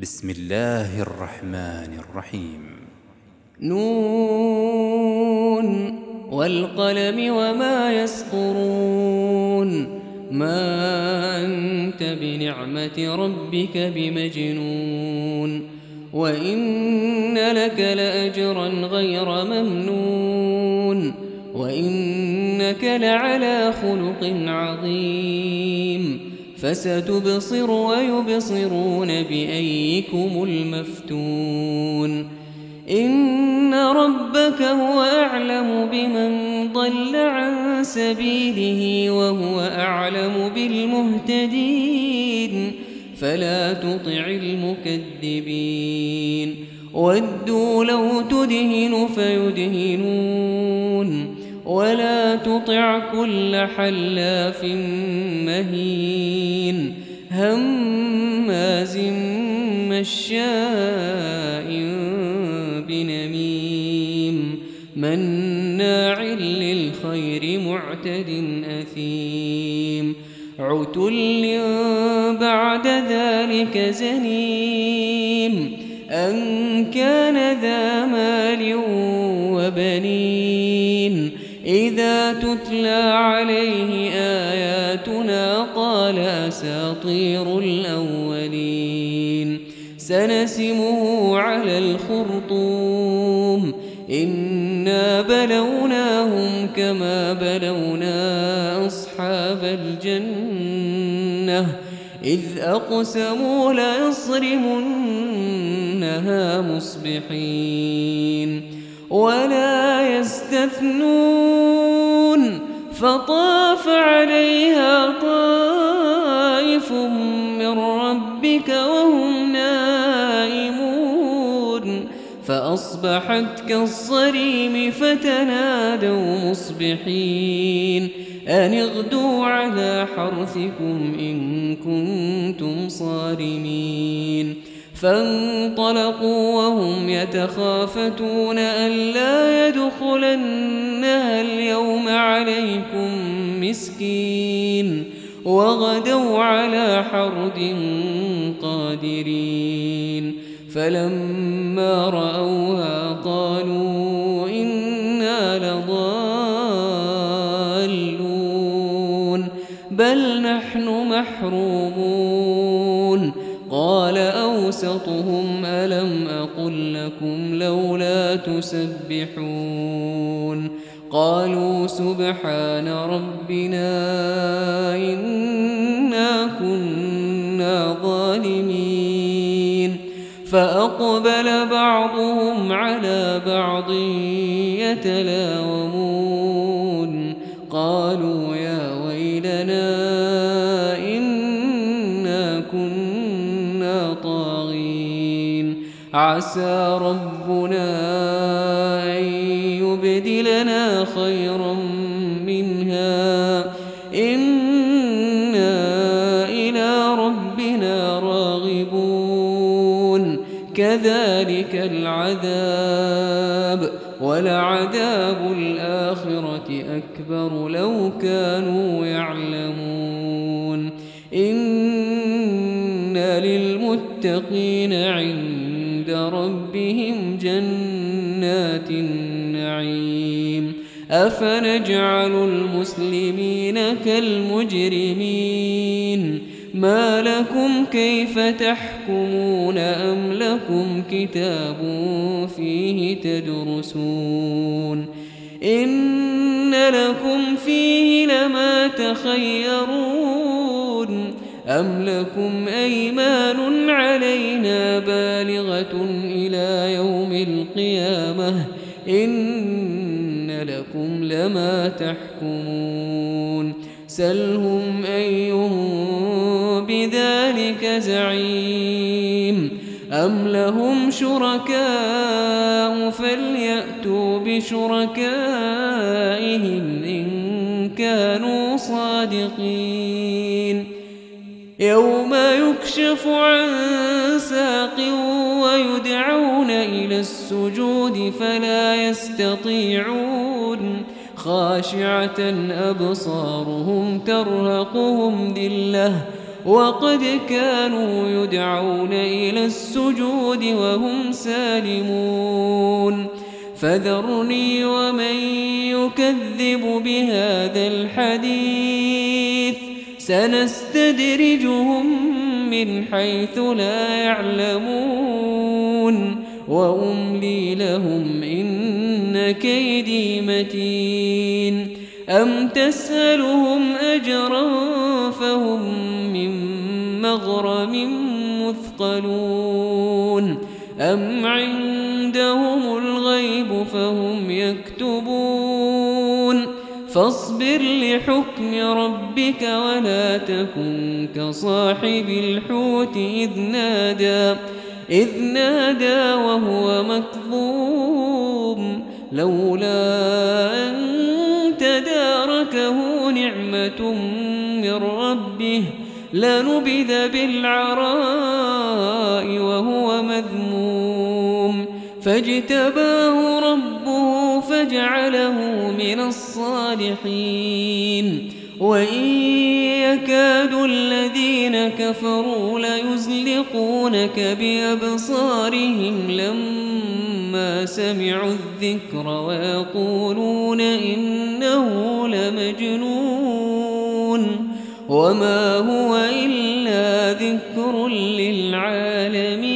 بسم الله الرحمن الرحيم. نون والقلم وما يسطرون. ما أنت بنعمة ربك بمجنون. وإن لك لأجرا غير ممنون. وإنك لعلى خلق عظيم. فستبصر ويبصرون بأيكم المفتون. إن ربك هو أعلم بمن ضل عن سبيله وهو أعلم بالمهتدين. فلا تطع المكذبين. ودوا لو تدهن فيدهنون. ولا تطع كل حلاف مهين هماز مشاء بنميم مناع للخير معتد أثيم عتل بعد ذلك زنيم أن كان ذا مال وبنين. إذا تتلى عليه آياتنا قال أساطير الأولين. سنسمه على الخرطوم. إنا بلوناهم كما بلونا أصحاب الجنة إذ أقسموا ليصرمنها مصبحين ولا يستثنون. فطاف عليها طائف من ربك وهم نائمون فأصبحت كالصريم فتنادوا مصبحين أن اغدوا على حرثكم إن كنتم صارمين. فانطلقوا وهم يتخافتون ألا يدخلنها اليوم عليكم مسكين وغدوا على حرد قادرين. فلما رأوها قالوا إنا لضالون بل نحن محرومون. قال أوسطهم ألم أقل لكم لولا تسبحون. قالوا سبحان ربنا إنا كنا ظالمين. فأقبل بعضهم على بعض يتلاومون قالوا يا ويلنا إنا كنا طاغين. عسى ربنا أن يبدلنا خيرا منها إنا إلى ربنا راغبون. كذلك العذاب ولعذاب الآخرة أكبر لو كانوا يعلمون. إن للمتقين عند ربهم جنات النعيم. أفنجعل المسلمين كالمجرمين. ما لكم كيف تحكمون أم لكم كتاب فيه تدرسون. إن لكم فيه لما تخيرون. أم لكم أيمان علينا بالغة إلى يوم القيامة إن لكم لما تحكمون. سلهم أيهم بذلك زعيم. أم لهم شركاء فليأتوا بشركائهم إن كانوا صادقين. يوم يكشف عن ساق ويدعون إلى السجود فلا يستطيعون. خاشعة أبصارهم ترهقهم ذلة وقد كانوا يدعون إلى السجود وهم سالمون فذرني ومن يكذب بهذا الحديث سنستدرجهم من حيث لا يعلمون وأملي لهم إن كيدي متين أم تسألهم أجرا فهم من مغرم مثقلون أم عندهم الغيب فهم يكتبون فاصبر لحكم ربك ولا تكن كصاحب الحوت إذ نادى وهو مكظوم لولا أن تداركه نعمة من ربه لنبذ بالعراء وهو مذموم فاجتباه ربه فجعله من الصالحين وإن يكاد الذين كفروا ليزلقونك بأبصارهم لما سمعوا الذكر ويقولون إنه لمجنون وما هو إلا ذكر للعالمين